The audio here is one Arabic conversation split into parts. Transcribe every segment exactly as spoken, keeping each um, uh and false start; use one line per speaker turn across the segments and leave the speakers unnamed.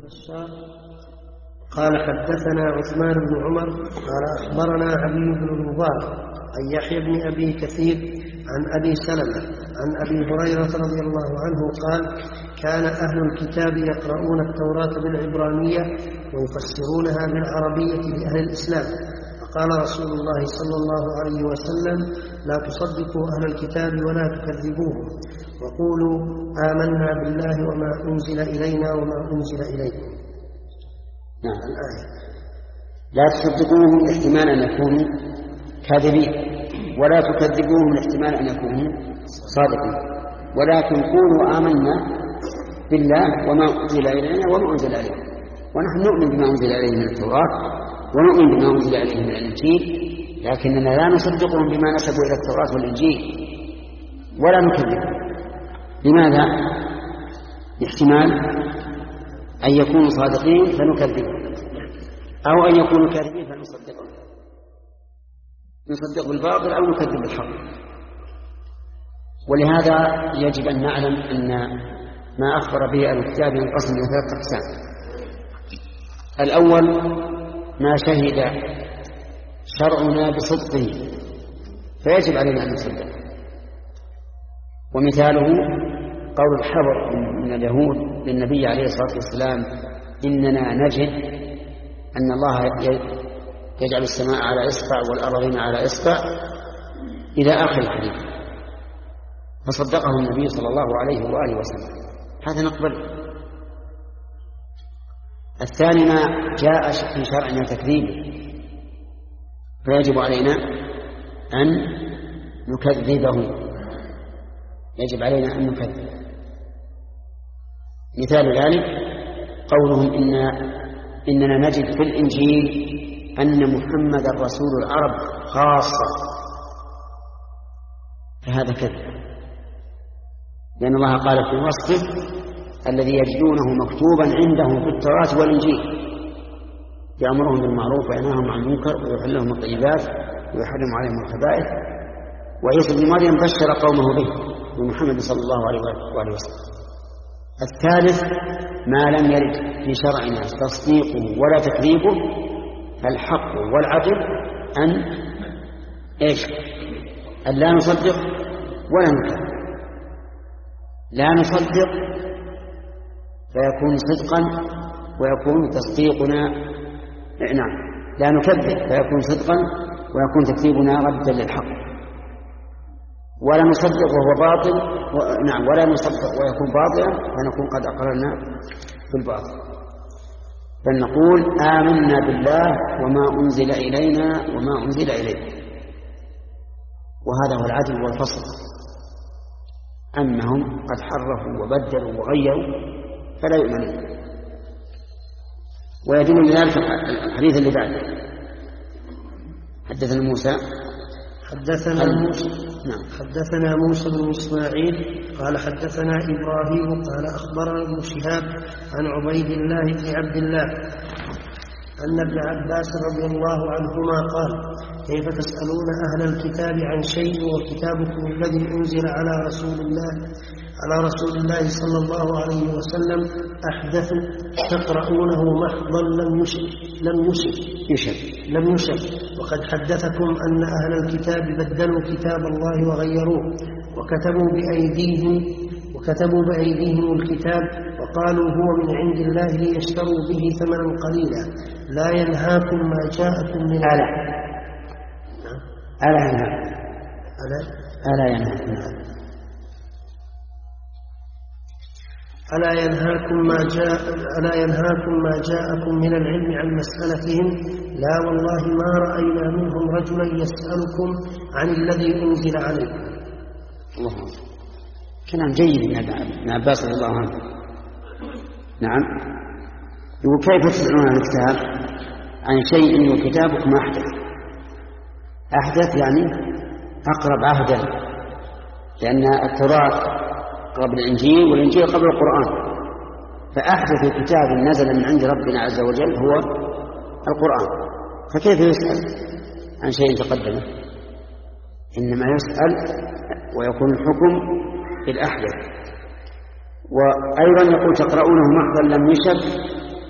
بشار قال حدثنا عثمان بن عمر قال أخبرنا علي بن المبارك عن يحيى بن أبي كثير عن أبي سلمة عن أبي هريرة رضي الله عنه قال كان أهل الكتاب يقرؤون التوراة بالعبرانية ويفسرونها بالعربية لأهل الإسلام، فقال رسول الله صلى الله عليه وسلم لا تصدقوا أهل الكتاب ولا تكذبوهم وقولوا آمنا بالله وما أنزل إلينا وما أنزل إليكم.
نعم. الآية لا تصدقوهم احتمال أن يكونوا كاذبين ولا تكذبوهم احتمال أن يكونوا صادقين، ولكن قولوا آمنا بالله وما أنزل إلينا وما أنزل إليكم، ونحن نؤمن بما أنزل إليه من التوراة ونؤمن بما أنزل إليه من الإنجيل، لكننا لا نصدقهم بما نسبوا إلى التوراة والإنجيل ولا نكذبهم. لماذا؟ احتمال أن يكونوا صادقين فنكذبهم، أو أن يكونوا كاذبين فنصدقهم، نصدق بالباطل أو نكذب بالحق. ولهذا يجب أن نعلم أن ما أخبر به الكتاب ينقسم إلى ثلاثة أقسام. الأول ما شهد شرعنا بصدقه فيجب علينا أن نصدق، ومثاله قول الحبر من اليهود للنبي عليه الصلاة والسلام إننا نجد أن الله يجعل السماء على إصبع والأرضين على إصبع إلى آخر الحديث، فصدقه النبي صلى الله عليه وآله وسلم، هذا نقبل. الثاني ما جاء في شرعنا تكذيبه فيجب علينا أن نكذبه، يجب علينا أن نكذب. مثال ذلك قولهم إن إننا نجد في الإنجيل أن محمد رسول العرب خاصة، فهذا كذب، لأن الله قال في وصفه الذي يجدونه مكتوبا عندهم في التوراة والإنجيل يأمرهم بالمعروف وينهاهم عن المنكر ويحل لهم الطيبات ويحرم عليهم الخبائث. وعيسى بن مريم بشر قومه به بمحمد صلى الله عليه وآله وسلم. الثالث ما لم يرد في شرعنا تصديقه ولا تكذيبه، فالحق والعدل أن إيش؟ أن لا نصدق ولا نكذب. لا نصدق فيكون صدقا ويكون تصديقنا نعم، لا نكذب فيكون صدقا ويكون تكذيبنا ردا للحق، ولا نصدق وهو باطل و... نعم ولا نصدق ويكون باطلا فنكون قد أقررنا بالباطل. فنقول آمنا بالله وما أنزل إلينا وما أنزل إليكم، وهذا هو العدل والفصل. أنهم قد حرفوا وبدلوا وغيروا فلا يؤمنون. ويدل لذلك الحديث اللي بعده. حدثنا موسى
حدثنا موسى
نعم.
حدثنا موسى بن إسماعيل قال حدثنا إبراهيم قال أخبرنا ابن شهاب عن عبيد الله بن عبد الله أن ابن عباس رضي الله عنهما قال كيف تسألون أهل الكتاب عن شيء وكتابكم الذي أنزل على رسول الله على رسول الله صلى الله عليه وسلم أحدث تقرؤونه محضا لم يشب لم يشب
يشب
لم يشب وقد حدثكم أن أهل الكتاب بدلوا كتاب الله وغيروه وكتبوا بأيديهم وكتبوا بأيديهم الكتاب وقالوا هو من عند الله ليشتروا به ثمنا قليلا لا ينهاكم ما جاءكم من
ألا ألا ينهاكم
ألا
ألا ينهاكم
ألا ينهاكم ما جاء ألا ينهاكم ما جاءكم من العلم عن مسألتهم لا والله ما رأينا منهم رجلا يسألكم عن الذي أنزل عليكم.
الله كلام جيد من ابن عباس رضي الله عنه. نعم. يقول كيف تسألون عن الكتاب عن شيء وكتابكم أحدث. أحدث يعني أقرب عهدا، لأن التوراة قبل الإنجيل والإنجيل قبل القرآن، فأحدث كتاب نزل من عند ربنا عز وجل هو القرآن، فكيف يسأل عن شيء تقدمه؟ إنما يسأل ويكون الحكم بالأحدث. وأيضا يقول تقرؤونه محضا لم يشب،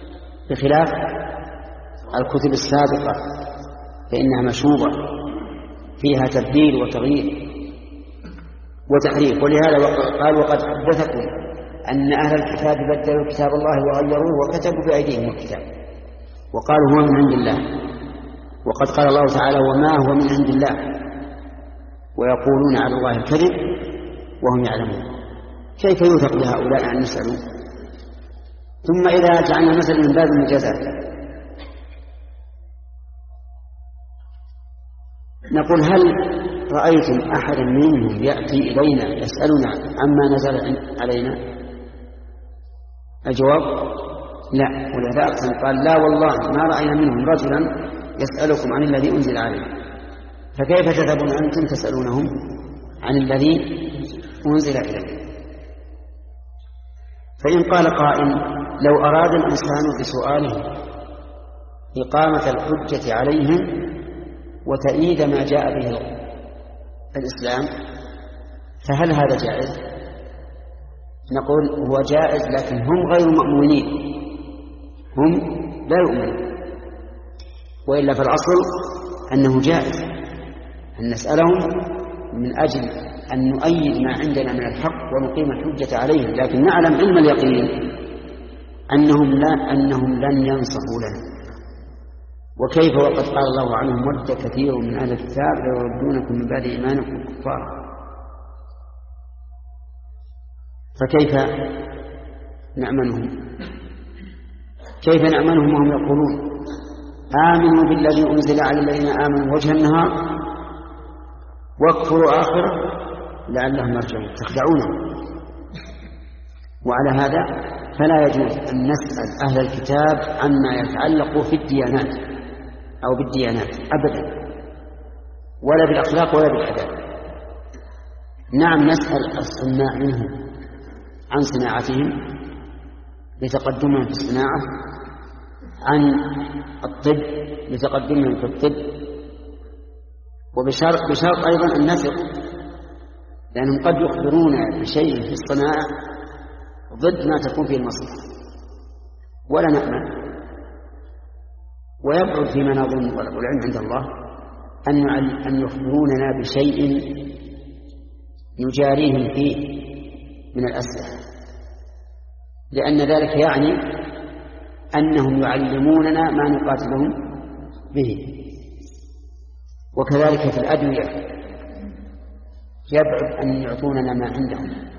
بخلاف الكتب السابقة فإنها مشوبة فيها تبديل وتغيير وتحريف. ولهذا قال وقد حدثكم أن أهل الكتاب بدلوا كتاب الله وغيروه وكتبوا بأيديهم الكتاب وقالوا هو من عند الله، وقد قال الله تعالى وما هو من عند الله ويقولون على الله الكذب وهم يعلمون. كيف يوثق لهؤلاء أن يسألوا؟ ثم إذا جعلنا مثلا من باب المجازات نقول هل رأيتم أحدا منهم يأتي إلينا يسألنا عما نزل علينا؟ الجواب لا. ولهذا أقسم قال لا والله ما رأينا منهم رجلا يسألكم عن الذي أنزل عليه، فكيف تذهبون أنتم تسألونهم عن الذي أنزل إليه؟ فإن قال قائل لو أراد الإنسان بسؤاله إقامة الحجة عليهم وتأييد ما جاء به الإسلام فهل هذا جائز؟ نقول هو جائز، لكن هم غير مأمونين، هم لا يؤمنون، وإلا فالأصل أنه جائز أن نسألهم من أجل أن نؤيد ما عندنا من الحق ونقيم الحجة عليهم، لكن نعلم علم اليقين أنهم, لا أنهم لن ينصفوا لنا. وكيف وقد قال الله عنهم ود كثير من أهل الكتاب ليردونكم من بعد إيمانكم كفارا. فكيف نأمنهم؟ كيف نأمنهم وهم يقولون آمنوا بالذي أنزل على الذين آمنوا وجه النهار واكفروا آخره لعلهم يرجعون؟ تخدعونهم. وعلى هذا فلا يجوز أن نسأل أهل الكتاب عما يتعلق في الديانات أو بالديانات أبدا، ولا بالأخلاق ولا بالعادات. نعم نسأل الصناع منهم عن صناعتهم لتقدمهم في الصناعة، عن الطب لتقدمهم في الطب، وبشرط بشرط أيضا أن نثق، لأنهم قد يخبرون بشيء في الصناعة ضد ما تكون فيه المصلحة ولا نأمن. ويبعد فيما نظن والعلم عند الله أن أن يخبروننا بشيء يجاريهم فيه من الأسلحة، لأن ذلك يعني أنهم يعلموننا ما نقاتلهم به. وكذلك في الأدوية يبعد أن يعطوننا ما عندهم،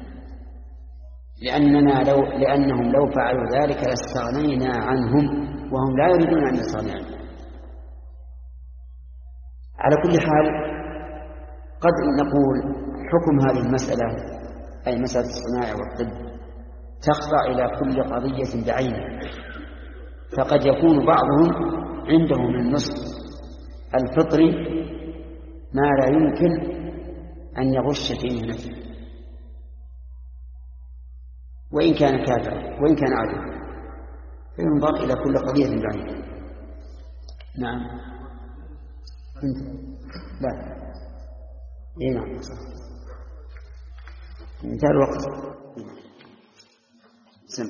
لأننا لو لأنهم لو فعلوا ذلك لاستغنينا عنهم وهم لا يريدون أن يستغنوا عنهم. على كل حال قد نقول حكم هذه المسألة أي مسألة الصناعة والطب تخضع إلى كل قضية بعينها، فقد يكون بعضهم عنده من النصح الفطري ما لا يمكن أن يغش في مهنته وإن كان كافرا وإن كان عادلا، فينظر إلى كل قضية بعينها. نعم انت لا اي نعم انتهى الوقت.
سم.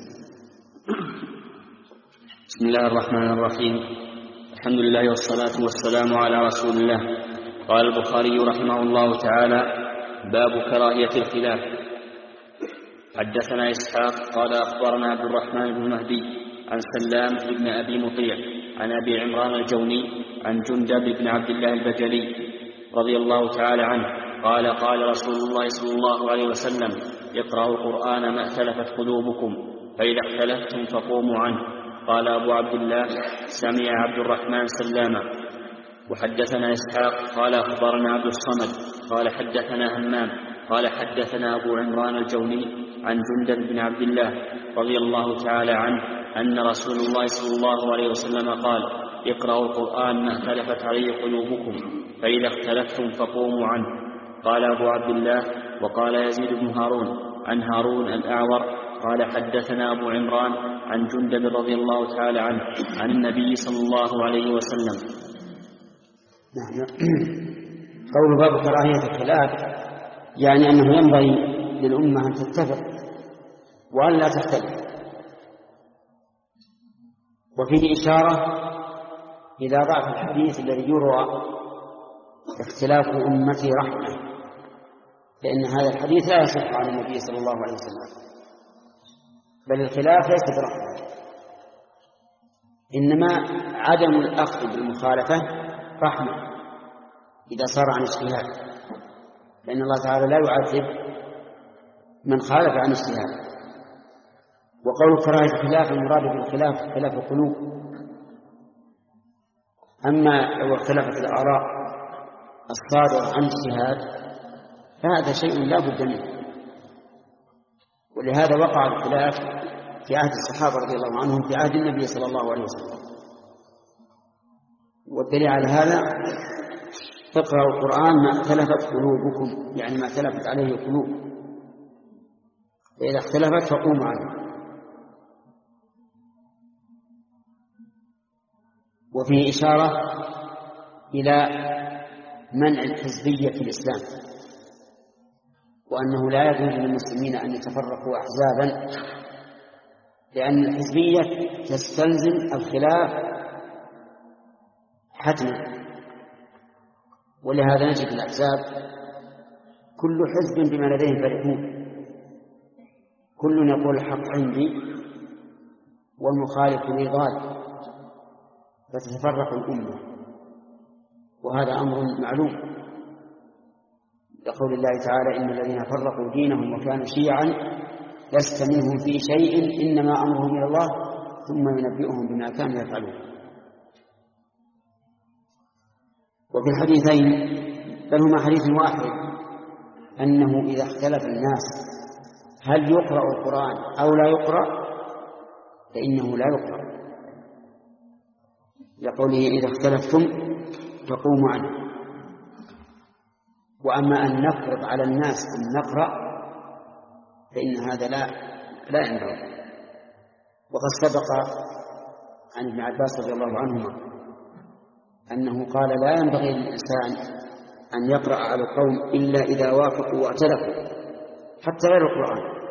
بسم الله الرحمن الرحيم، الحمد لله والصلاة والسلام على رسول الله. قال البخاري رحمه الله تعالى: باب كراهية الخلاف. حدثنا إسحاق قال أخبرنا عبد الرحمن بن مهدي عن سلام بن أبي مطيع عن أبي عمران الجوني عن جندب بن عبد الله البجلي رضي الله تعالى عنه قال: قال رسول الله صلى الله عليه وسلم: اقرأوا القرآن ما اختلفت قلوبكم، فإذا اختلفتم فقوموا عنه. قال أبو عبد الله: سمع عبد الرحمن سلاما. وحدثنا إسحاق قال أخبرنا عبد الصمد قال حدثنا همام قال حدثنا أبو عمران الجوني عن جندب بن عبد الله رضي الله تعالى عنه أن رسول الله صلى الله عليه وسلم قال: اقرأوا القرآن ما اختلفت عليه قلوبكم، فإذا اختلفتم فقوموا عنه. قال أبو عبد الله: وقال يزيد بن هارون عن هارون الأعور قال حدثنا أبو عمران عن جندب رضي الله تعالى عنه عن النبي صلى الله عليه وسلم.
نعم. قول باب كراهية الخلاف يعني أنه ينبغي للأمة أن تتفق وأن لا تختلف، وفيه إشارة إلى ضعف الحديث الذي يروى اختلاف أمتي رحمة، لأن هذا الحديث لا يصح عن النبي صلى الله عليه وسلم، بل الخلاف ليس برحمة، إنما عدم الأخذ بالمخالفة رحمة إذا صار عن اجتهاد، لأن الله تعالى لا يعذب من خالف عن اجتهاد. وقول كراهة الخلاف المراد بالخلاف خلاف القلوب، أما لو اختلفت الآراء الصادرة عن اجتهاد فهذا شيء لا بد منه. ولهذا وقع الخلاف في عهد الصحابة رضي الله عنهم في عهد النبي صلى الله عليه وسلم. والدليل على هذا اقرأوا القرآن ما اختلفت قلوبكم، يعني ما اختلفت عليه القلوب، فإذا اختلفت فقوموا عنه. وفيه إشارة إلى منع الحزبية في الإسلام، وأنه لا يجوز للمسلمين أن يتفرقوا أحزابا، لأن الحزبية تستلزم الخلاف حتما. ولهذا نجد الأحزاب كل حزب بما لديهم فرحون، كل يقول الحق عندي والمخالف لي ضال، فتتفرق الأمة، وهذا أمر معلوم لقول الله تعالى إن الذين فرقوا دينهم وكانوا شيعا لست منهم في شيء إنما أمرهم إلى الله ثم ينبئهم بما كانوا يفعلون. وفي الحديثين بل هما حديث واحد أنه إذا اختلف الناس هل يقرأ القرآن أو لا يقرأ فإنه لا يقرأ، لقوله إذا اختلفتم فقوموا عنه. وأما أن نفرض على الناس أن نقرأ فإن هذا لا لا ينبغي. وقد سبق عن ابن عباس رضي الله عنهما أنه قال لا ينبغي للإنسان أن يقرأ على القوم إلا إذا وافقوا وأتلفوا حتى غير القرآن،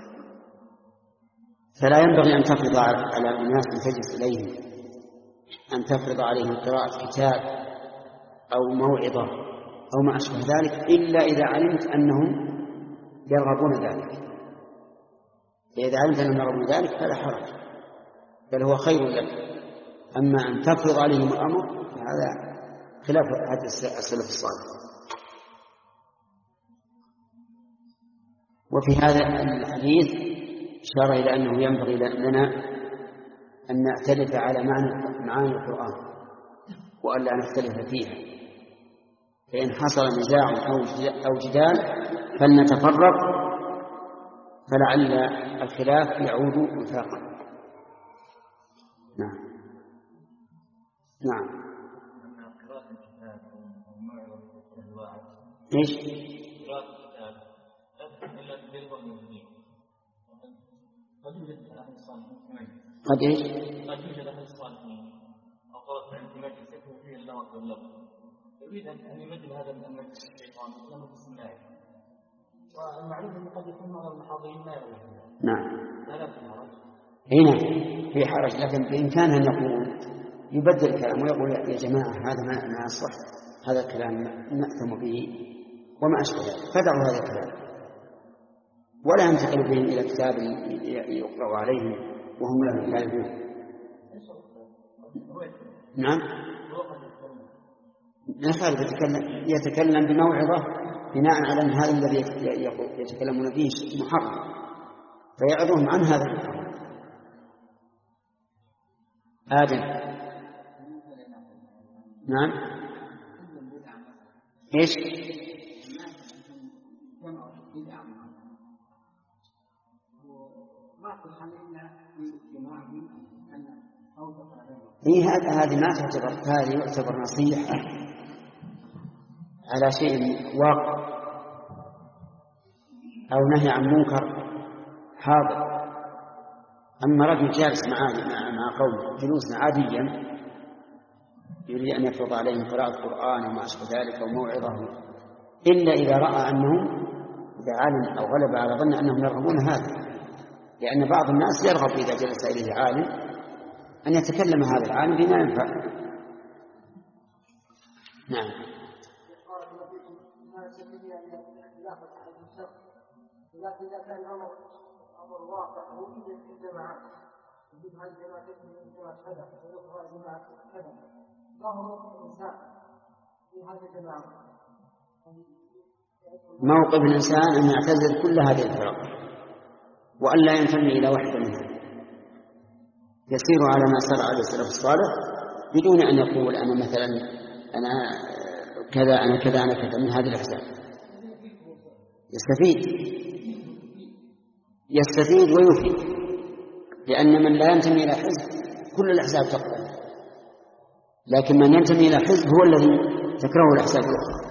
فلا ينبغي أن تفرض على الناس أن تجلس إليهم، أن تفرض عليهم قراءة كتاب أو موعظة أو ما أشبه ذلك إلا إذا علمت أنهم يرغبون ذلك. فإذا علمت أنهم يرغبون ذلك فلا حرج، بل هو خير لك. أما أن تفرض عليهم الأمر فهذا خلاف هذا السلف الصالح. وفي هذا الحديث إشارة إلى أنه ينبغي لنا أن نعترف على معاني القرآن وأن لا نختلف فيها، فإن حصل نزاع أو جدال فلنتفرق فلعل الخلاف يعود وفاقا. نعم نعم ايش؟ قد ايش؟
قد يوجد أهل الصالحين أو طرف عند مجلس يكون فيه اللغط واللغط، يريد أن يمثل هذا من المجلس الشيطان لأنه بسم الله، والمعلوم أنه قد يكون معظم الحاضرين لا يعلمون.
نعم.
هذا في حرج؟
هنا في حرج، لكن بإمكانه أن يقول يبدل الكلام ويقول يا جماعة هذا ما ما يصح، هذا الكلام نأثم به وما أشبه ذلك، فدعوا هذا الكلام ولا ينتقل بهم إلى كتاب يقرأ عليهم وهم لا يعلمون. نعم. نفعل يتكلم, يتكلم بموعظة بناء على أن هذا الذي يتكلمون فيه محرم فيعظهم عن هذا المحرم. آدم. نعم. إيش؟ إيه هذا هذه ما تعتبر، هذه يعتبر نصيحة على شيء واقع أو نهي عن منكر حاضر. أما رجل جالس معاه مع مع قوم جلوسا عاديا يريد أن يفرض عليهم قراءة القرآن وما أشبه ذلك أو موعظة، إلا إذا رأى أنهم إذا علم أو غلب على ظن أنهم يرغبون هذا، لأن بعض الناس يرغب إذا جلس إليه عالم أن يتكلم هذا العالم بما ينفع. نعم.
لكن إذا كان الأمر أمر واقع وجد في الجماعات يجب هذه الجماعة تكون جماعة كذا ويخرج جماعة كذا ظهر الإنسان في هذه الجماعة.
موقف الإنسان أن يعتزل كل هذه الفرق وأن لا ينتمي إلى واحدة منها، يسير على ما سار عليه السلف الصالح بدون أن يقول أنا مثلا أنا كذا أنا كذا أنا كذا من هذه الأحزاب. يستفيد يستفيد ويفيد، لأن من لا ينتمي إلى حزب كل الأحزاب تقبل، لكن من ينتمي إلى حزب هو الذي تكرهه الأحزاب الأخرى.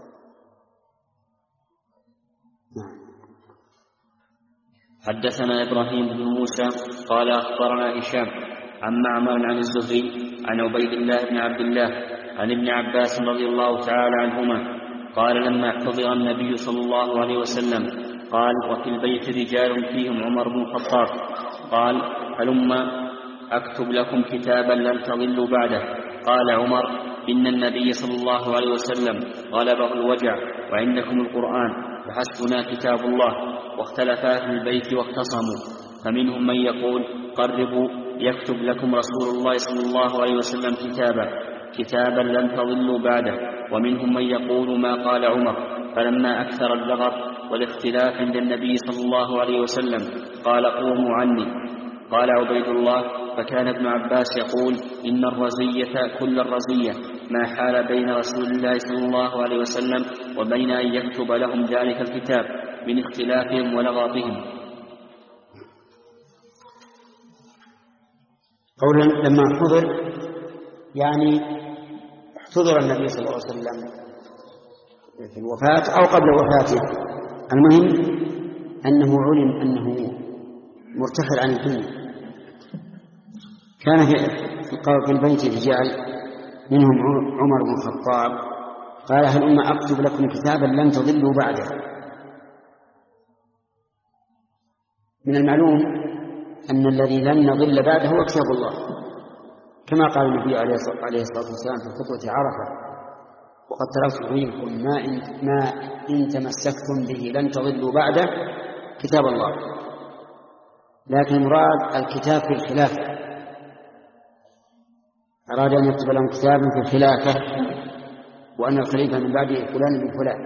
حدثنا إبراهيم بن موسى قال أخبرنا هشام عن معمر عن الزهري عن عبيد الله بن عبد الله عن ابن عباس رضي الله تعالى عنهما قال لما احتضر النبي صلى الله عليه وسلم قال وفي البيت رجال فيهم عمر بن الخطاب قال هلما أكتب لكم كتابا لن تضلوا بعده. قال عمر إن النبي صلى الله عليه وسلم غلبه الوجع وعندكم القرآن فحسبنا كتاب الله. واختلفا في البيت واختصموا، فمنهم من يقول قربوا يكتب لكم رسول الله صلى الله عليه وسلم كتابا كتابا لن تضلوا بعده، ومنهم من يقول ما قال عمر. فلما أكثر اللغط والاختلاف عند النبي صلى الله عليه وسلم قال قوموا عني. قال عبيد الله فكان ابن عباس يقول إن الرزية كل الرزية ما حال بين رسول الله صلى الله عليه وسلم وبين أن يكتب لهم ذلك الكتاب من اختلافهم ولغطهم.
قولا لما حضر يعني احتضر النبي صلى الله عليه وسلم في الوفاة أو قبل وفاته، المهم أنه علم أنه مرتحل عن الدنيا. كان في البيت رجال منهم عمر بن الخطاب قال هل أكتب لكم كتابا لن تضلوا بعده. من المعلوم أن الذي لن نضل بعده هو كتاب الله، كما قال النبي عليه الصلاة والسلام في خطبة عرفة وقد تركت فيكم ما إن, ما إن تمسكتم به لن تضلوا بعده كتاب الله. لكن مراد الكتاب في الخلافة، أراد أن يكتب لهم كتابا في الخلافة وأن الخليفة من بعده فلان من فلان.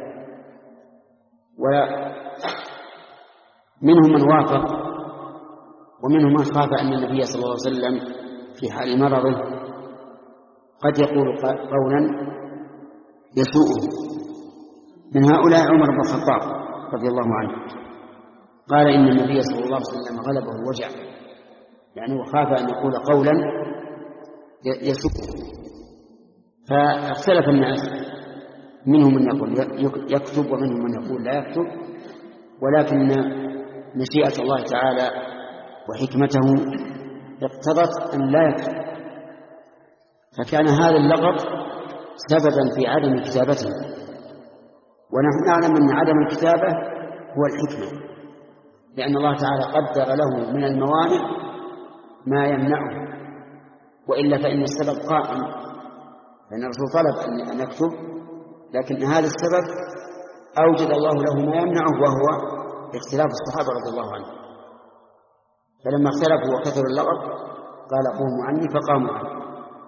ومنهم من وافق ومنهم من خاف أن النبي صلى الله عليه وسلم في حال مرضه قد يقول قولا يسوءه. من هؤلاء عمر بن الخطاب رضي الله عنه قال إن النبي صلى الله عليه وسلم غلبه الوجع، يعني وخاف أن يقول قولا يسوءه. فاختلف الناس، منهم من يقول يكتب ومنهم من يقول لا يكتب، ولكن مشيئة الله تعالى وحكمته اقتضت أن لا يكتب، فكان هذا اللقب سببا في عدم كتابته. ونحن نعلم أن عدم الكتابة هو الحكمة، لأن الله تعالى قدر له من الموانع ما يمنعه، وإلا فإن السبب قائم، فإن الرسول طلب أن يكتب، لكن هذا السبب أوجد الله له ما يمنعه وهو اختلاف الصحابة رضي الله عنهم. فلما اختلفوا وكثروا اللغط قال قوموا عني فقاموا عني.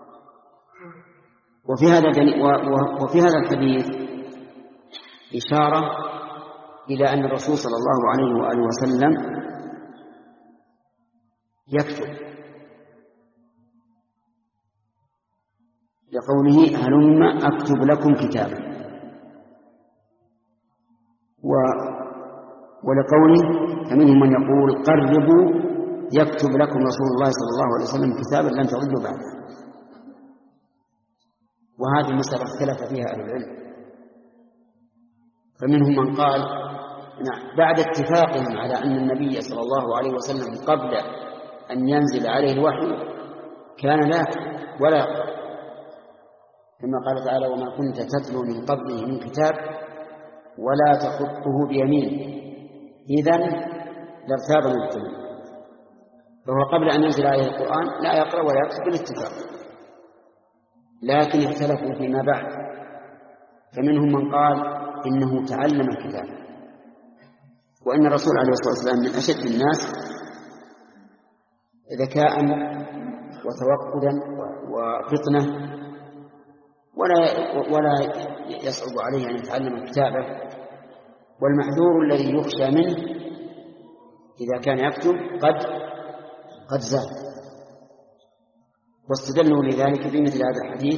وفي هذا وفي هذا الحديث إشارة إلى أن الرسول صلى الله عليه وآله وسلم يكتب، لقوله هلم أكتب لكم كتابا، و ولقوله فمنهم من يقول قربوا يكتب لكم رسول الله صلى الله عليه وسلم كتابا لن تضلوا بعده. وهذه المسألة اختلف فيها أهل العلم، فمنهم من قال نعم بعد اتفاقهم على أن النبي صلى الله عليه وسلم قبل أن ينزل عليه الوحي كان لا ولا يقرأ، كما قال تعالى وما كنت تتلو من قبله من كتاب ولا تخطه بيمين إذن لارتاب المبطلون. فهو قبل أن ينزل عليه القرآن لا يقرأ ولا يكتب بالاتفاق، لكن اختلفوا فيما بعد، فمنهم من قال إنه تعلم الكتاب، وأن الرسول عليه الصلاة والسلام من أشد الناس ذكاء وتوقدا وفطنة، ولا ولا يصعب عليه أن يتعلم الكتابة، والمحذور الذي يخشى منه إذا كان يكتب قد قد زاد. واستدلوا لذلك بمثل هذا الحديث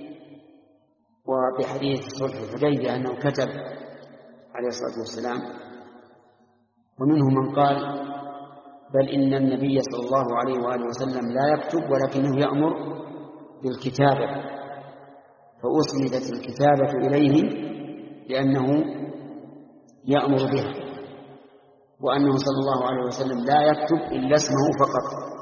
وبحديث صلح الحديبية أنه كتب عليه الصلاة والسلام. ومنهم من قال بل إن النبي صلى الله عليه وآله وسلم لا يكتب ولكنه يأمر بالكتابة، فأسندت الكتابة إليه لأنه يأمر بها، وأنه صلى الله عليه وسلم لا يكتب إلا اسمه فقط.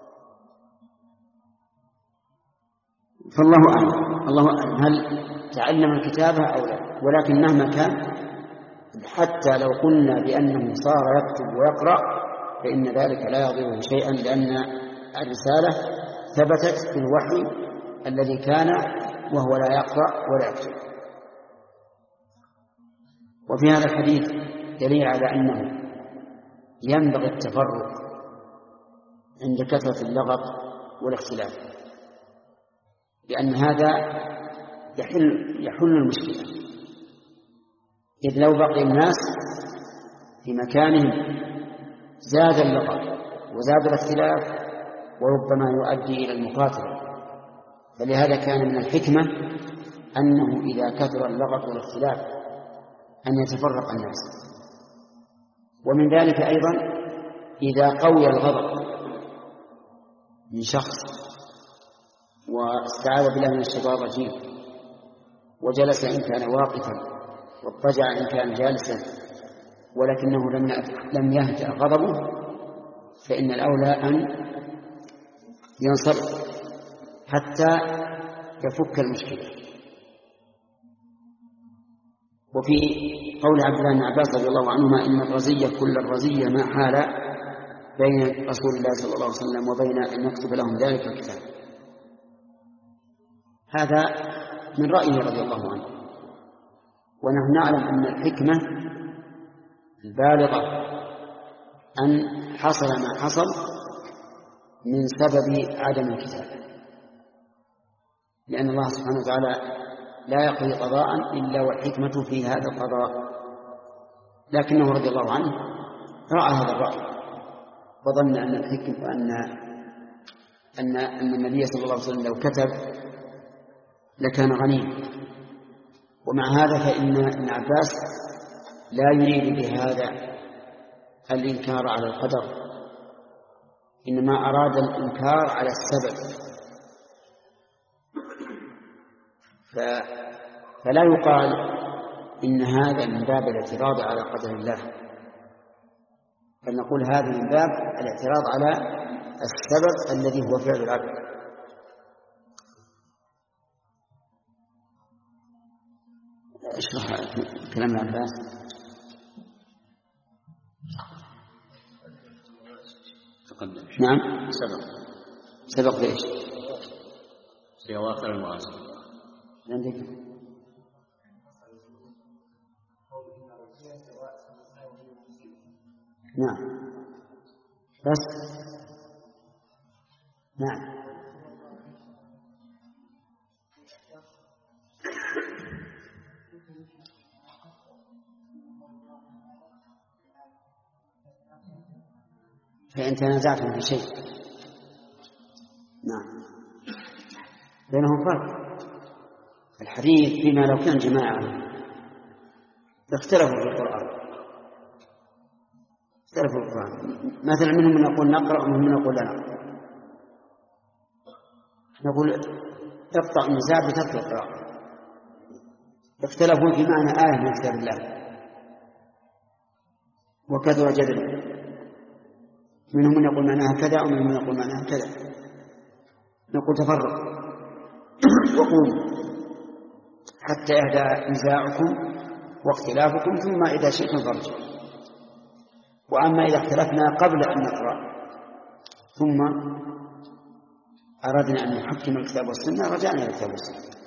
فالله أعلم، الله أعلم هل تعلم الكتابة أو لا، ولكن مهما كان حتى لو قلنا بأنه صار يكتب ويقرأ فإن ذلك لا يضره شيئا، لأن الرسالة ثبتت في الوحي الذي كان وهو لا يقرأ ولا يكتب. وفي هذا الحديث دليل على أنه ينبغي التفرق عند كثرة اللغط والاختلاف، لأن هذا يحل, يحل المشكلة. إذ لو بقي الناس في مكانهم زاد اللغط وزاد الاختلاف وربما يؤدي إلى المقاتلة، فلهذا كان من الحكمة أنه إذا كثر اللغط والاختلاف أن يتفرق الناس. ومن ذلك أيضا إذا قوي الغضب من شخص واستعاذ بالله من الشيطان الرجيم وجلس إن كان واقفا واضطجع إن كان جالسا ولكنه لم لم يهدأ غضبه، فإن الأولى أن ينصرف حتى يفك المشكلة. وفي قول عبد الله بن عباس رضي الله عنهما إن الرزية كل الرزية ما حال بين رسول الله صلى الله عليه وسلم وبين أن يكتب لهم ذلك الكتاب. هذا من رأيه رضي الله عنه، ونحن نعلم أن الحكمة البالغة أن حصل ما حصل من سبب عدم الكتابة، لأن الله سبحانه وتعالى لا يقضي قضاء إلا والحكمة في هذا القضاء. لكنه رضي الله عنه رأى هذا الرأي وظن أن الحكمة أن أن أن النبي صلى الله عليه وسلم لو كتب لكان غنيا. ومع هذا فإن ابن عباس لا يريد بهذا الإنكار على القدر، إنما أراد الإنكار على السبب. فلا يقال إن هذا من باب الاعتراض على قدر الله، بل نقول هذا من باب الاعتراض على السبب الذي هو فعل العبد. اشرح كلام العباس.
تقدم.
نعم
سبق
سبق ليش؟
في أواخر المواسم.
عندك نعم بس نعم فإن تنازعتم في شيء نعم بينهم فرق. الحديث فيما لو كان جماعة اختلفوا في القرآن اختلفوا في القرآن مثلا منهم من يقول نقرأ ومنهم من يقول لا نقرأ. نقول اقطع النزاع بترك القراءة. اختلفوا في معنى آية من كتاب الله وكذا جدل، منهم من يقول معناها كذا ومنهم من يقول معناها كذا. نقول تفرق وقوموا حتى يهدى نزاعكم واختلافكم ثم إذا شئتم فارجعوا. وأما إذا اختلفنا قبل أن نقرأ ثم أردنا أن نحكم الكتاب والسنة رجعنا إلى الكتاب والسنة.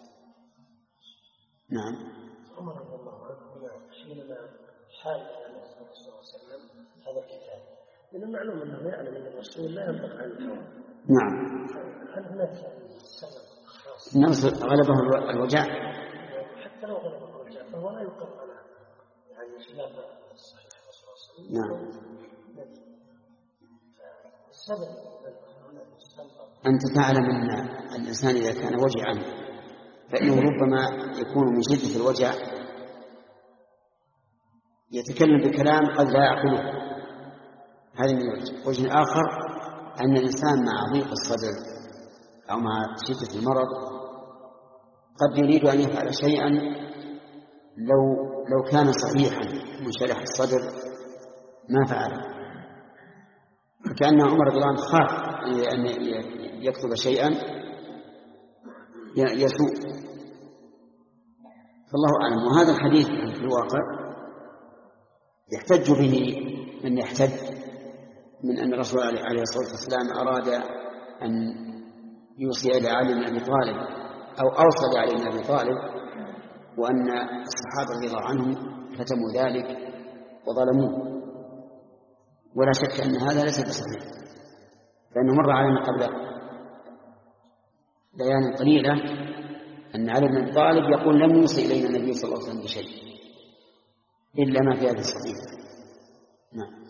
نعم.
عمر رضي الله عنه حينما حال النبي صلى الله عليه وسلم هذا الكتاب، من المعلوم أنه يعلم أن الرسول لا ينطق عن الهوى.
نعم.
هل هناك سبب خاص؟
نفس غلبه الوجع.
حتى لو غلبه الوجع فهو لا يقر على يعني خلاف الصحيح صلى الله عليه وسلم.
نعم.
السبب
أنت تعلم أن الإنسان إذا كان وجعا فإنه ربما يكون من شدة الوجع يتكلم بكلام قد لا يعقله. هذا من وجه. وجه آخر أن الإنسان مع ضيق الصدر أو مع شدة المرض قد يريد أن يفعل شيئا لو لو كان صحيحا منشرح الصدر ما فعله. فكأن عمر رضي الله عنه خاف أن يكتب شيئا يسوء، فالله أعلم. وهذا الحديث في الواقع يحتج به من يحتج من أن الرسول عليه الصلاة والسلام أراد أن يوصي إلى علي بن أبي طالب أو أوصى لعلي بن أبي طالب، وأن الصحابة رضي الله عنهم كتموا ذلك وظلموه. ولا شك أن هذا ليس بصحيح، لأنه مر علينا قبل ليالي قليلة أن علي بن أبي طالب يقول لم يوصي إلينا النبي صلى الله عليه وسلم بشيء إلا ما في هذا الصحيح. نعم.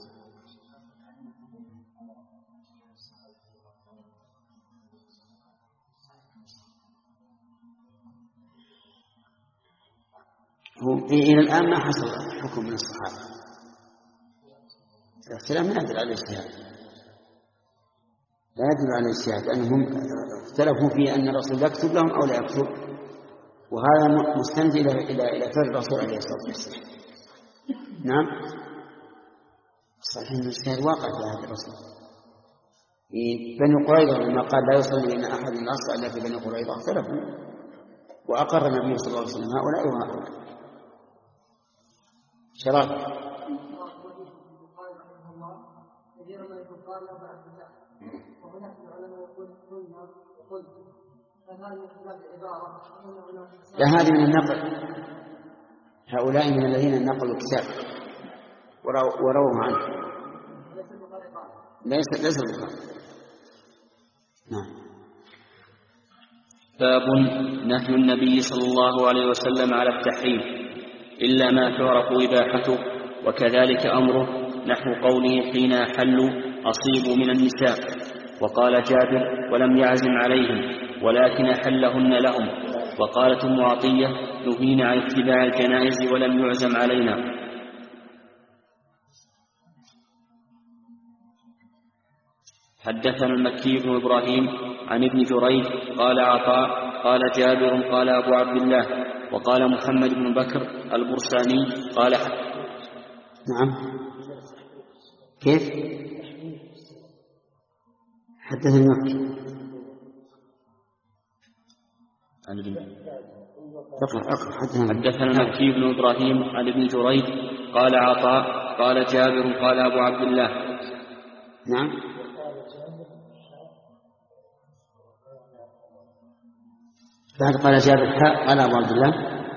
هو إلى الآن ما حصل حكم من الصحابة. الاختلاف ما يدل على الاجتهاد، لا يدل على الاجتهاد، لأنهم اختلفوا في أن الرسول يكتب لهم أو لا يكتب، وهذا مستند إلى إلى إلى فعل الرسول عليه الصلاة والسلام. نعم. صحيح أن الاجتهاد واقع في هذا الرسول. في بني قريظة لما قال لا يصلي بين أحد العصر إلا في بني قريظة اختلفوا، وأقر النبي صلى الله عليه وسلم هؤلاء وهؤلاء. شراب. لا، هذه من النقل، هؤلاء من الذين نقلوا الكتاب ورووا عنه، ليس ليس البخاري. نعم.
باب نهي النبي صلى الله عليه وسلم على التحريم إلا ما تعرف إباحته، وكذلك أمره نحو قوله حين حلوا أصيبوا من النساء. وقال جابر ولم يعزم عليهم ولكن أحلهن لهم. وقالت أم عطية نهينا عن اتباع الجنائز ولم يعزم علينا. حدثنا المكي بن إبراهيم عن ابن جريج قال عطاء قال جابر قال أبو عبد الله. وقال محمد بن بكر البرساني قال
نعم. كيف؟ حدثني المكي.
حدثنا المكي بن إبراهيم عن ابن جريج قال عطاء قال جابر قال أبو عبد الله.
نعم. بعد قال جابر حاء قال أبو عبد الله.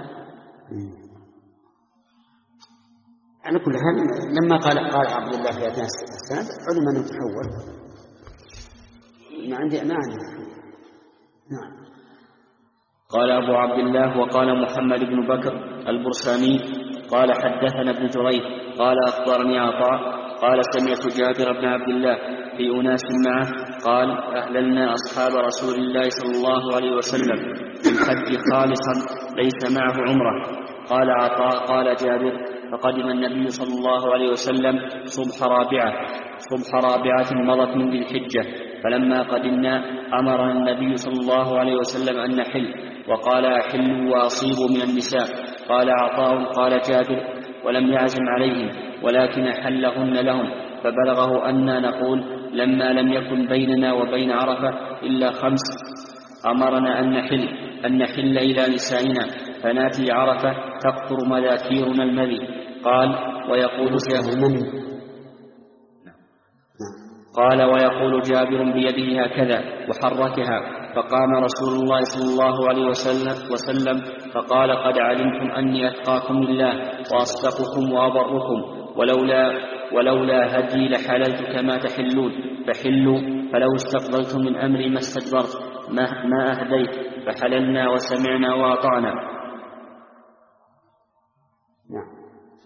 على كل حال لما قال قال عبد الله في أثناء السند علم أنه تحول. ما عندي ما عندي. نعم.
قال أبو عبد الله. وقال محمد بن بكر البرساني قال حدثنا ابن جريج قال أخبرني عطاء قال سمعت جابر بن عبد الله في أناس معه قال أهللنا أصحاب رسول الله صلى الله عليه وسلم بالحج خالصا ليس معه عمره. قال عطاء قال جابر فقدم النبي صلى الله عليه وسلم صبح رابعة صبح رابعة مضت من ذي الحجة. فلما قدمنا أمرنا النبي صلى الله عليه وسلم أن نحل وقال أحلوا وأصيبوا من النساء. قال عطاء قال جابر ولم يعزم عليهم ولكن أحلهن لهم. فبلغه أننا نقول لما لم يكن بيننا وبين عرفة إلا خمس أمرنا أن نحل أن نحل إلى نسائنا فناتي عرفة تقطر مذاكيرنا المذي. قال ويقول
جابر
قال: ويقول جابر بيده هكذا وحركها، فقام رسول الله صلى الله عليه وسلم, وسلم فقال: قد علمتم أني أتقاكم لله وأصدقكم وأبركم، ولولا, ولولا هدي لحللت كما تحلون، فحلوا، فلو استقبلت من أمري ما استدبرت ما, ما أهديت، فحللنا وسمعنا وأطعنا.
نعم.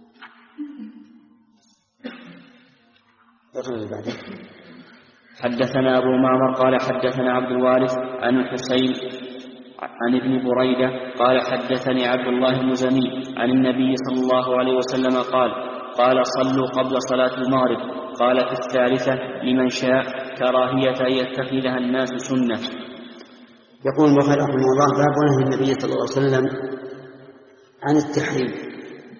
حدثنا أبو معمر قال حدثنا عبد الوارث عن الحسين عن ابن بريدة قال حدثني عبد الله المزني عن النبي صلى الله عليه وسلم قال: قال: صلوا قبل صلاة المغرب. قال في الثالثة: لمن شاء، كراهية أن يتخذها الناس سنة.
يقول البخاري رحمه الله: باب نهي النبي صلى الله عليه وسلم عن التحريم.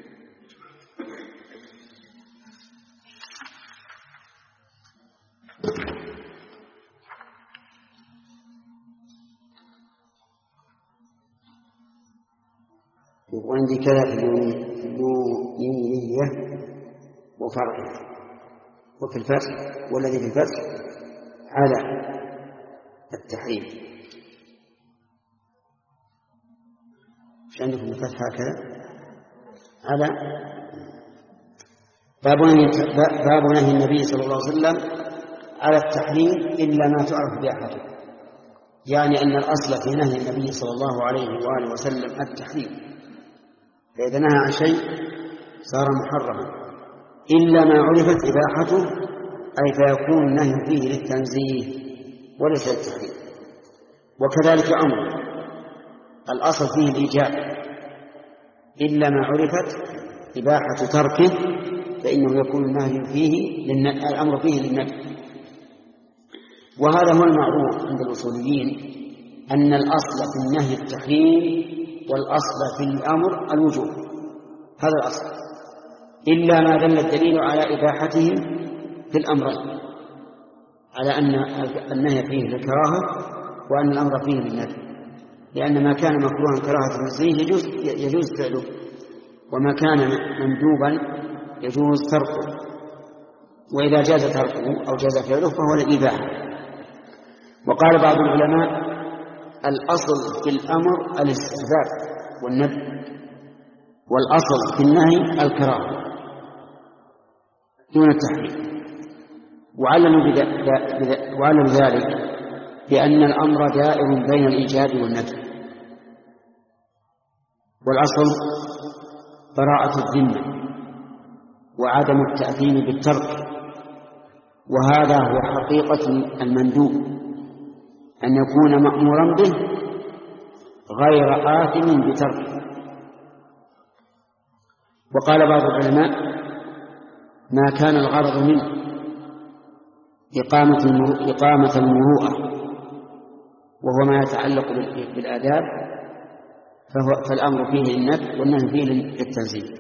وعندي كذا في اليومية وفرعه، وفي الفتح، والذي في الفتح على التحريم. مش عندكم الفتح هكذا على باب نهي النبي صلى الله عليه وسلم على التحريم إلا ما تعرف بأحده، يعني أن الأصل في نهي النبي صلى الله عليه وآله وسلم التحريم، فإذا نهى عن شيء صار محرما إلا ما عرفت إباحته، أي فيكون النهي فيه للتنزيه وليس للتحريم. وكذلك أمر الأصل فيه الإيجاب إلا ما عرفت إباحة تركه، فإنه يكون النهي فيه الأمر فيه للنهي. وهذا هو المعروف عند الأصوليين، أن الأصل في النهي التحريم والأصل في الأمر الوجوب، هذا الأصل، إلا ما دل الدليل على إباحته في الأمرين، على أن النهي فيه للكراهة وأن الأمر فيه للنهي، لأن ما كان مكروها كراهة النزيه يجوز, يجوز فعله، وما كان مندوبا يجوز تركه، وإذا جاز تركه أو جاز فعله فهو الإباحة. وقال بعض العلماء: الأصل في الأمر الاستحباب والندب، والأصل في النهي الكراهة دون التحريم. وعلم ذلك بأن الأمر دائر بين الإيجاب والندب، والأصل براءة الذمة وعدم التأثيم بالترك، وهذا هو حقيقة المندوب، أن يكون مأمورا به غير آثم بتركه. وقال بعض العلماء: ما كان الغرض منه إقامة المروءة وهو ما يتعلق بالآداب فالأمر فيه للندب والنهي فيه للتنزيه.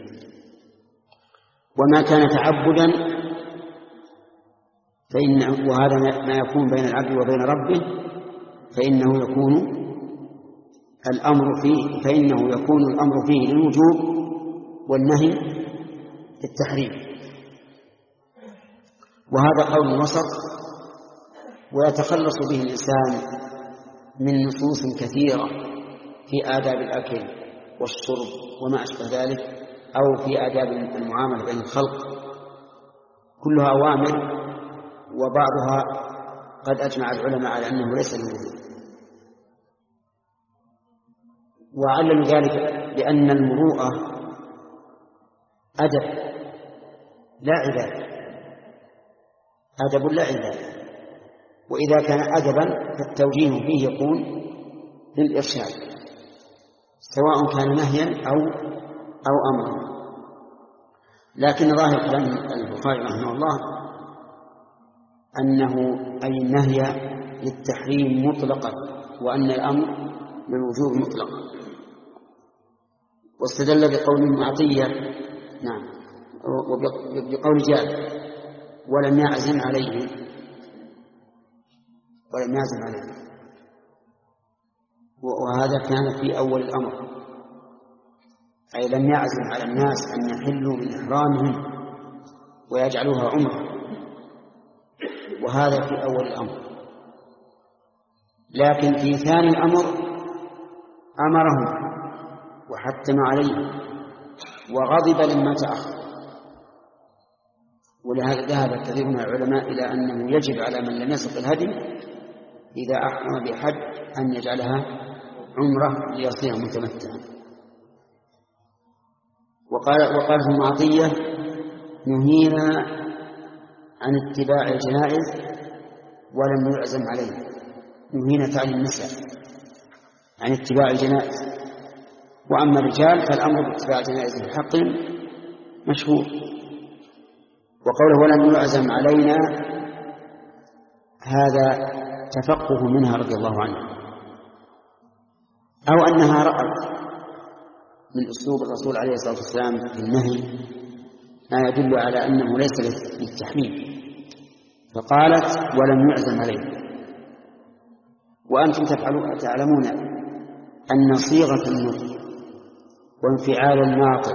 وما كان تعبدا فإن وهذا ما يكون بين العبد وبين ربه فإنه يكون الأمر فيه فإنه يكون الأمر فيه للوجوب والنهي للتحريم. وهذا قول وسط، ويتخلص به الإنسان من نصوص كثيرة في آداب الأكل والشرب وما أشبه ذلك، أو في آداب المعاملة بين الخلق، كلها أوامر، وبعضها قد أجمع العلماء على أنه ليس للوجوب. وعلل ذلك بأن المروءة أدب لا عبادة، أدب لا عبادة، وإذا كان أدبا فالتوجيه فيه يكون للإرشاد، سواء كان نهيا أو أو أمرا. لكن ظاهر كلام البخاري رحمه الله أنه أي النهي للتحريم مطلقا، وأن الأمر للوجوب مطلقا. واستدل بقول معطية نعم وبقول جابر: ولم يعزم عليه ولم يعزم عليه وهذا كان في أول الأمر، أي لم يعزم على الناس أن يحلوا من إحرامهم ويجعلوها عمرة، وهذا في أول الأمر. لكن في ثاني الأمر أمرهم وحتم عليهم وغضب لما تأخر. ولهذا ذهب كثير من العلماء إلى أنه يجب على من لم يسق الهدي إذا أحرم بحج أن يجعلها عمرة ليصير متمتعا. وقال وقال ابن عطية: نهينا عن اتباع الجنائز ولم يعزم عليه. نهينا تعني النساء عن اتباع الجنائز، وأما الرجال فالأمر باتباع الجنائز بحق مشهور. وقوله ولم يعزم علينا هذا تفقه منها رضي الله عنها، أو أنها رأت من أسلوب الرسول عليه الصلاة والسلام في النهي ما يدل على أنه ليس للتحميل، فقالت ولم يعزم عليه. وأنتم تعلمون أن صيغة النطق وانفعال الناطق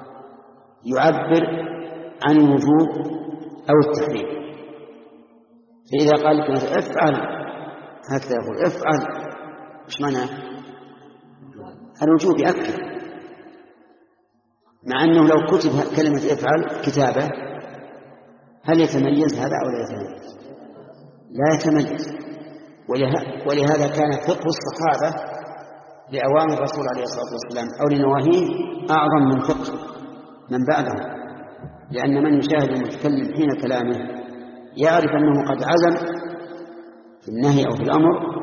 يعبر عن الوجوب أو التحريم. فإذا قال لك افعل هكذا يقول افعل، إيش معناه؟ الوجوب يأكد، مع أنه لو كتب كلمة افعل كتابة هل يتميز هذا أو لا يتميز؟ لا يتميز. ولهذا كان فقه الصحابة لأوامر الرسول عليه الصلاة والسلام أو لنواهيه أعظم من فقه من بعدهم، لأن من يشاهد المتكلم حين كلامه يعرف أنه قد عزم في النهي أو في الأمر،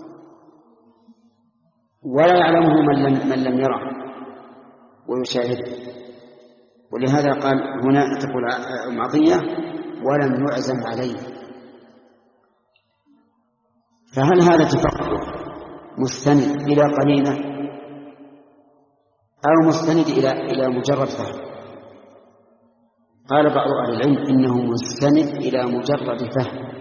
ولا يعلمه من لم, من لم يره ويشاهده. ولهذا قال هنا تقول معطية ولم يعزم عليه. فهل هذا تفقه مستند إلى قرينة أو مستند إلى إلى مجرد فهم؟ قال بعض أهل العلم إنه مستند إلى مجرد فهم،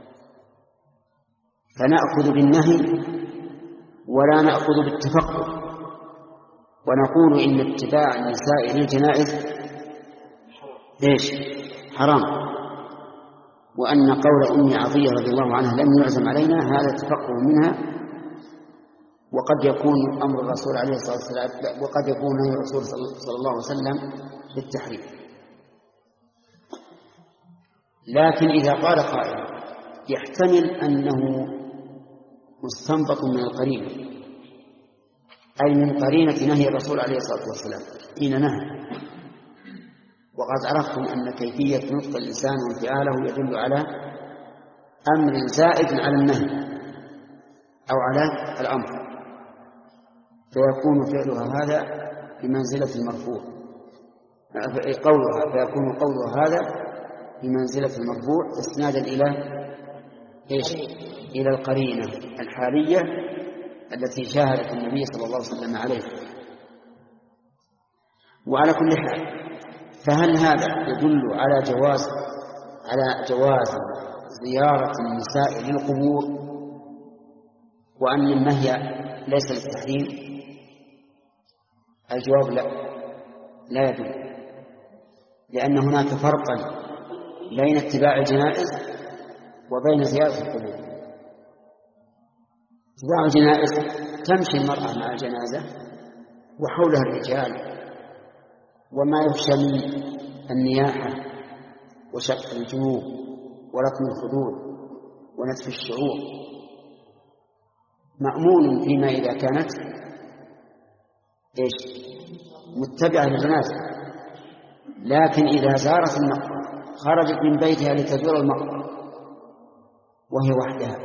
فنأخذ بالنهي ولا نأخذ بالتفقه، ونقول إن اتباع النساء للجنائز إيش؟ حرام، وأن قول أم عطية رضي الله عنها لم يعزم علينا هذا تفقه منها، وقد يكون أمر الرسول عليه الصلاة والسلام وقد يكون نهي الرسول صلى الله عليه وسلم للتحريم. لكن إذا قال قائل يحتمل أنه مستنبط من القرينة، أي من قرينة نهي الرسول عليه الصلاة والسلام حين نهى. وقد عرفتم أن كيفية نطق الإنسان وانفعاله يدل على أمر زائد على النهي أو على الأمر، فيكون فعلها هذا بمنزلة المرفوع، قولها فيكون قولها هذا بمنزلة المرفوع إسنادا إلى إيش؟ إلى القرينة الحالية التي شاهدت النبي صلى الله عليه وسلم عليه. وعلى كل حال فهل هذا يدل على جواز على جواز زيارة النساء للقبور وأن النهي ليس للتحريم؟ الجواب لا، لا يدل، لأن هناك فرقا بين اتباع الجنائز وبين زيارة القبور. اتباع الجنائز تمشي المرأة مع الجنازة وحولها الرجال، وما يخشى من النياحة وشق الجيوب ولطم الخدود ونتف الشعور مأمون فيما إذا كانت إيش؟ متبعة للجنازة. لكن إذا زارت المقبرة خرجت من بيتها لتزور المقبرة وهي وحدها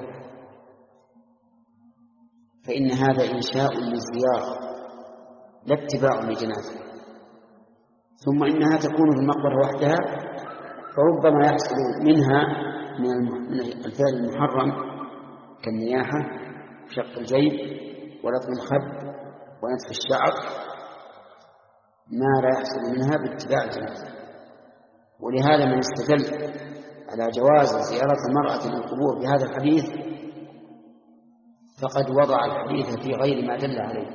فإن هذا إنشاء للزيارة لا اتباع لجنازة. ثم إنها تكون في المقبرة وحدها، فربما يحصل منها من الفعل المحرم كالنياحة وشق الجيب ولطم الخد ونتف الشعر ما لا يحصل منها باتباع الجنازة. ولهذا من استدل على جواز زيارة المرأة للقبور بهذا الحديث فقد وضع الحديث في غير ما دل عليه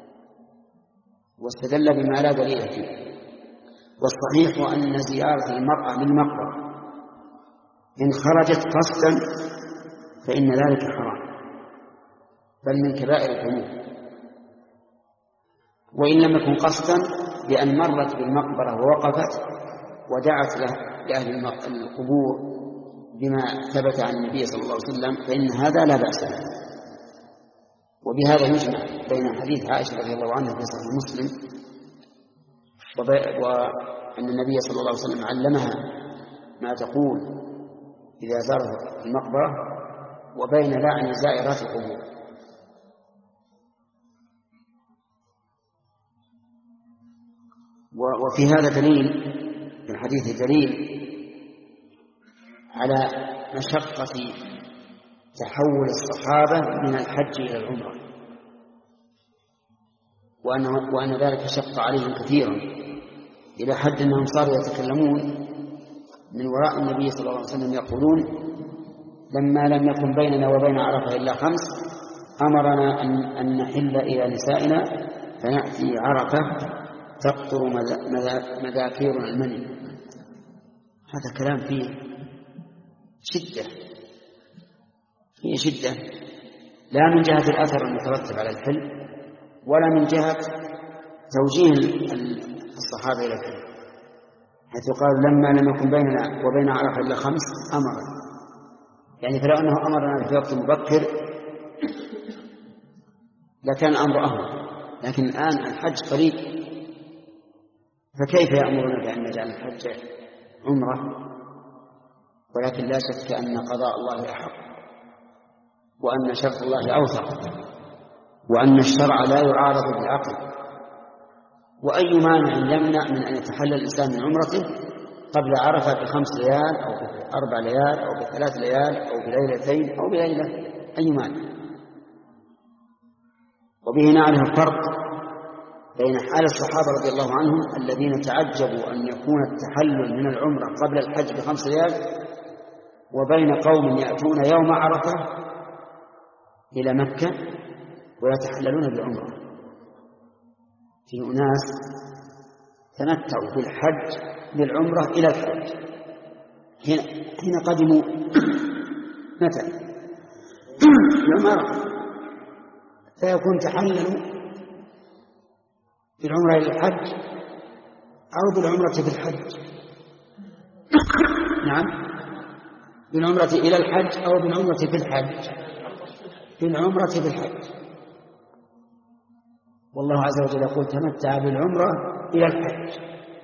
واستدل بما لا دليل فيه. والصحيح أن زيارة المرأة للمقبرة إن خرجت قصدا فإن ذلك حرام، بل من كبائر الذنوب. وإن لم يكن قصدا بأن مرت بالمقبرة ووقفت ودعت لأهل القبور بما ثبت عن النبي صلى الله عليه وسلم فإن هذا لا بأس به. وبهذا يجمع بين حديث عائشة رضي الله عنها في صحيح مسلم وأن النبي صلى الله عليه وسلم علمها ما تقول إذا زارت المقبرة وبين لعن زائرات القبور. وفي هذا دليل، في الحديث دليل على مشقة تحول الصحابة من الحج إلى العمرة، وأن, وأن ذلك شق عليهم كثيرا إلى حد أنهم صاروا يتكلمون من وراء النبي صلى الله عليه وسلم يقولون لما لم يكن بيننا وبين عرفة إلا خمس أمرنا أن نحل إلى نسائنا فنأتي عرفة تقطر مذاكيرنا المني. هذا كلام فيه شدة، فيه شدة لا من جهة الأثر المترتب على الحل ولا من جهة توجيه الصحابة إلى الحل، حيث قال لما لم يكن بيننا وبين عرفة إلا خمس أمر، يعني فلو أنه أمرنا في وقت مبكر لكان الأمر أهون، لكن الآن الحج قريب، فكيف يأمرنا بأن نجعل الحج عمرة؟ ولكن لا شك أن قضاء الله أحق، وأن شرع الله أوثق، وأن الشرع لا يعارض بالعقل. وأي مانع يمنع من أن يتحلل الإنسان من عمرته قبل عرفة بخمس ليال أو بأربع ليال أو بثلاث ليال أو بليلتين أو بليلة؟ أي مانع؟ وبه نعرف الفرق بين حال الصحابة رضي الله عنهم الذين تعجبوا أن يكون التحلل من العمرة قبل الحج بخمس ليال، وبين قوم يأتون يوم عرفة إلى مكة ويتحللون بالعمرة. في أناس تمتعوا بالحج بالعمرة إلى الحج، حين قدموا متى يوم عرفة، فيكون تحللوا بالعمرة إلى الحج أو بالعمرة في الحج. نعم، بالعمرة إلى الحج أو بالعمرة في الحج، بالعمرة في الحج. والله عز وجل يقول تمتع بالعمرة إلى الحج.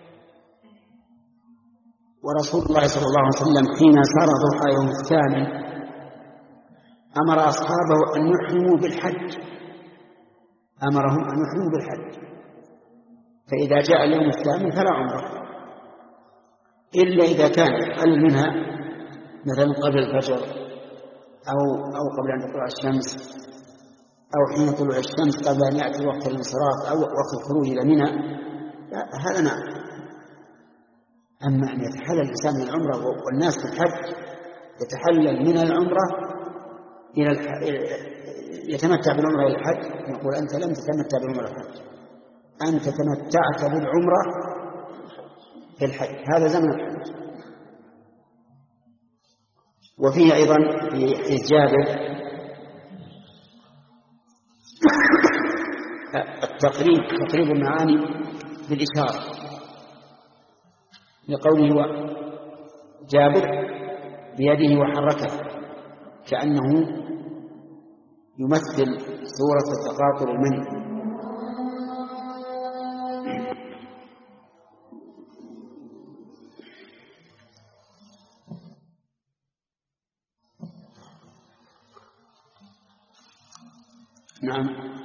ورسول الله صلى الله عليه وسلم حين سار ضحى يوم الثامن أمر أصحابه أن يحرموا بالحج، أمرهم أن يحرموا بالحج، فإذا جاء اليوم الثامن فلا عمرة، إلا إذا كان يحل منها مثلا قبل الفجر أو أو قبل أن تطلع الشمس أو حين طلوع الشمس قبل أن يأتي وقت الانصراف أو وقت الخروج إلى منى، هذا نعم. أما أن يتحلل الإنسان من العمرة والناس في الحج يتحلل من العمرة إلى الحج، يتمتع بالعمرة إلى الحج، نقول أنت لم تتمتع بالعمرة إلى الحج، أنت تمتعت بالعمرة في الحج، هذا زمن الحج. وفيه أيضا في حديث جابر التقريب، تقريب المعاني بالإشارة، لقوله جابر بيده وحركه كأنه يمثل صورة التقاطر المني. نعم.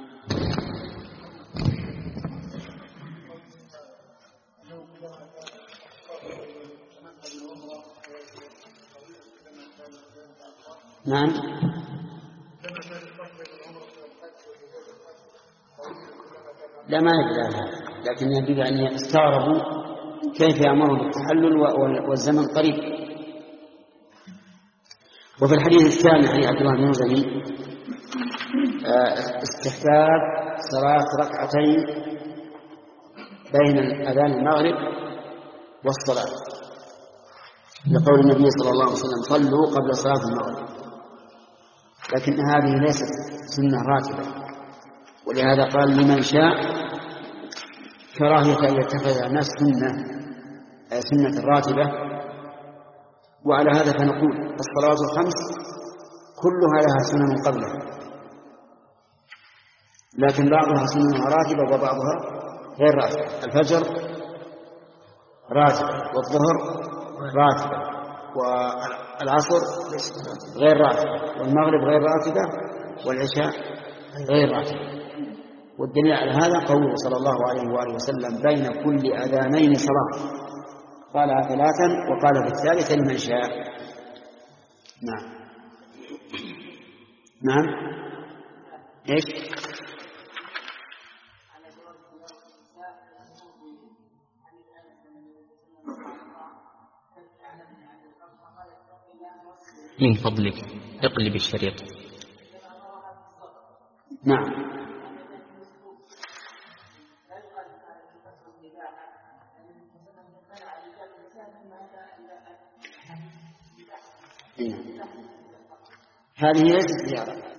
نعم. لا ما يدري، لكن يجب أن يستغربوا كيف يأمرون بالتحلل والزمن قريب. وفي الحديث الثاني حديث عبد الله بن مزني استحباب صلاة ركعتين بين الأذان المغرب والصلاة، لقول النبي صلى الله عليه وسلم صلوا قبل صلاة المغرب، لكن هذه ليست سنة راتبة، ولهذا قال لمن شاء كراهية أن يتخذ الناس سنة سنة راتبة. وعلى هذا فنقول الصلوات الخمس كلها لها سنن قبلها، لكن بعضها سنن راتبة وبعضها غير راتبة. الفجر راتبة، والظهر راتبة، والعصر غير راتبة، والمغرب غير راتبة، والعشاء غير راتبة. والدليل على هذا قوله صلى الله عليه وآله وسلم بين كل أذانين صلاة، قالها ثلاثا وقال في الثالثة لمن شاء. نعم نعم ايش؟
من فضلك اقلب الشريط.
نعم هذه ليست زيارة،